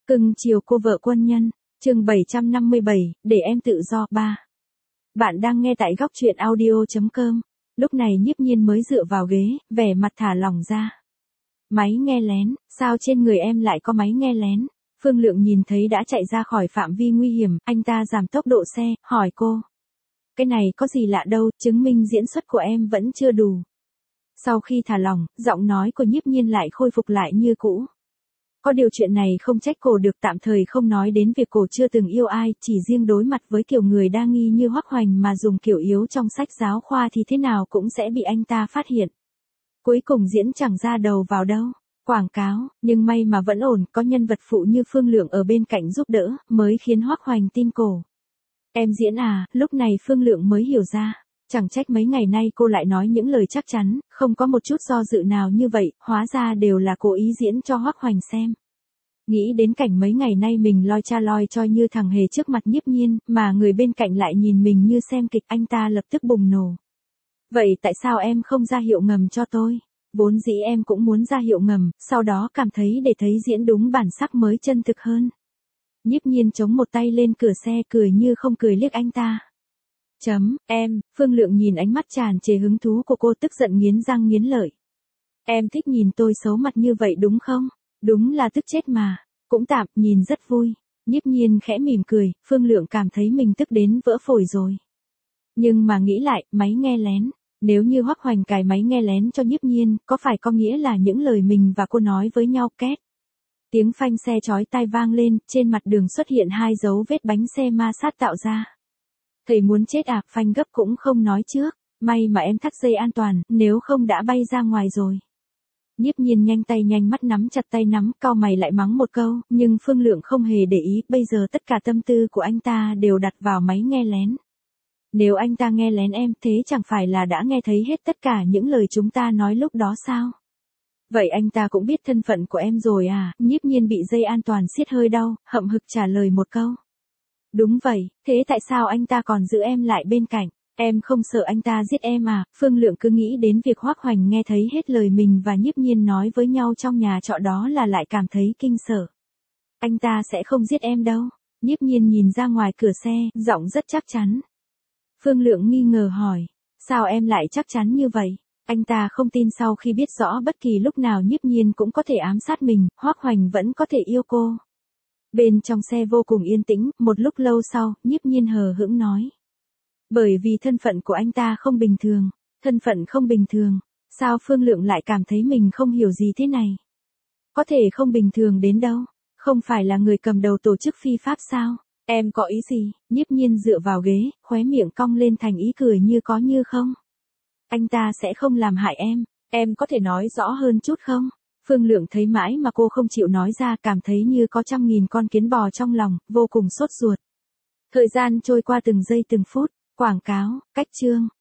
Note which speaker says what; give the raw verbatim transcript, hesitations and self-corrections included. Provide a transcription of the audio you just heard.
Speaker 1: Cưng chiều cô vợ quân nhân, chương bảy trăm năm mươi bảy, để em tự do ba. Bạn đang nghe tại góc truyện audio chấm com. Lúc này Nhiếp Nhiên mới dựa vào ghế, vẻ mặt thả lỏng ra. Máy nghe lén, sao trên người em lại có máy nghe lén? Phương Lượng nhìn thấy đã chạy ra khỏi phạm vi nguy hiểm, anh ta giảm tốc độ xe, hỏi cô. Cái này có gì lạ đâu, chứng minh diễn xuất của em vẫn chưa đủ. Sau khi thả lỏng, giọng nói của Nhiếp Nhiên lại khôi phục lại như cũ. Có điều chuyện này không trách cổ được, tạm thời không nói đến việc cổ chưa từng yêu ai, chỉ riêng đối mặt với kiểu người đa nghi như Hoắc Hoành mà dùng kiểu yếu trong sách giáo khoa thì thế nào cũng sẽ bị anh ta phát hiện. Cuối cùng diễn chẳng ra đầu vào đâu. Quảng cáo, nhưng may mà vẫn ổn, có nhân vật phụ như Phương Lượng ở bên cạnh giúp đỡ, mới khiến Hoắc Hoành tin cổ. Em diễn à, lúc này Phương Lượng mới hiểu ra. Chẳng trách mấy ngày nay cô lại nói những lời chắc chắn, không có một chút do dự nào như vậy, hóa ra đều là cố ý diễn cho Hoắc Hoành xem. Nghĩ đến cảnh mấy ngày nay mình loi cha loi choi như thằng hề trước mặt Nhiếp Nhiên, mà người bên cạnh lại nhìn mình như xem kịch, anh ta lập tức bùng nổ. Vậy tại sao em không ra hiệu ngầm cho tôi? Vốn dĩ em cũng muốn ra hiệu ngầm, sau đó cảm thấy để thấy diễn đúng bản sắc mới chân thực hơn. Nhiếp Nhiên chống một tay lên cửa xe, cười như không cười liếc anh ta. Chấm, em, Phương Lượng nhìn ánh mắt tràn trề hứng thú của cô, tức giận nghiến răng nghiến lợi. Em thích nhìn tôi xấu mặt như vậy đúng không? Đúng là tức chết mà. Cũng tạm, nhìn rất vui. Nhiếp Nhiên khẽ mỉm cười, Phương Lượng cảm thấy mình tức đến vỡ phổi rồi. Nhưng mà nghĩ lại, máy nghe lén. Nếu như Hoắc Hoành cài máy nghe lén cho Nhiếp Nhiên, có phải có nghĩa là những lời mình và cô nói với nhau két? Tiếng phanh xe chói tai vang lên, trên mặt đường xuất hiện hai dấu vết bánh xe ma sát tạo ra. Thầy muốn chết à, phanh gấp cũng không nói trước, may mà em thắt dây an toàn, nếu không đã bay ra ngoài rồi. Nhiếp Nhiên nhanh tay nhanh mắt nắm chặt tay nắm, cau mày lại mắng một câu, nhưng Phương Lượng không hề để ý, bây giờ tất cả tâm tư của anh ta đều đặt vào máy nghe lén. Nếu anh ta nghe lén em, thế chẳng phải là đã nghe thấy hết tất cả những lời chúng ta nói lúc đó sao? Vậy anh ta cũng biết thân phận của em rồi à? Nhiếp Nhiên bị dây an toàn siết hơi đau, hậm hực trả lời một câu. Đúng vậy, thế tại sao anh ta còn giữ em lại bên cạnh? Em không sợ anh ta giết em à? Phương Lượng cứ nghĩ đến việc Hoắc Hoành nghe thấy hết lời mình và Nhiếp Nhiên nói với nhau trong nhà trọ đó là lại cảm thấy kinh sợ. Anh ta sẽ không giết em đâu. Nhiếp Nhiên nhìn ra ngoài cửa xe, giọng rất chắc chắn. Phương Lượng nghi ngờ hỏi, sao em lại chắc chắn như vậy? Anh ta không tin sau khi biết rõ bất kỳ lúc nào Nhiếp Nhiên cũng có thể ám sát mình, Hoắc Hoành vẫn có thể yêu cô. Bên trong xe vô cùng yên tĩnh, một lúc lâu sau, Nhiếp Nhiên hờ hững nói. Bởi vì thân phận của anh ta không bình thường. Thân phận không bình thường. Sao Phương Lượng lại cảm thấy mình không hiểu gì thế này? Có thể không bình thường đến đâu. Không phải là người cầm đầu tổ chức phi pháp sao? Em có ý gì? Nhiếp Nhiên dựa vào ghế, khóe miệng cong lên thành ý cười như có như không. Anh ta sẽ không làm hại em. Em có thể nói rõ hơn chút không? Phương Lượng thấy mãi mà cô không chịu nói ra, cảm thấy như có trăm nghìn con kiến bò trong lòng, vô cùng sốt ruột. Thời gian trôi qua từng giây từng phút. Quảng cáo, cách chương.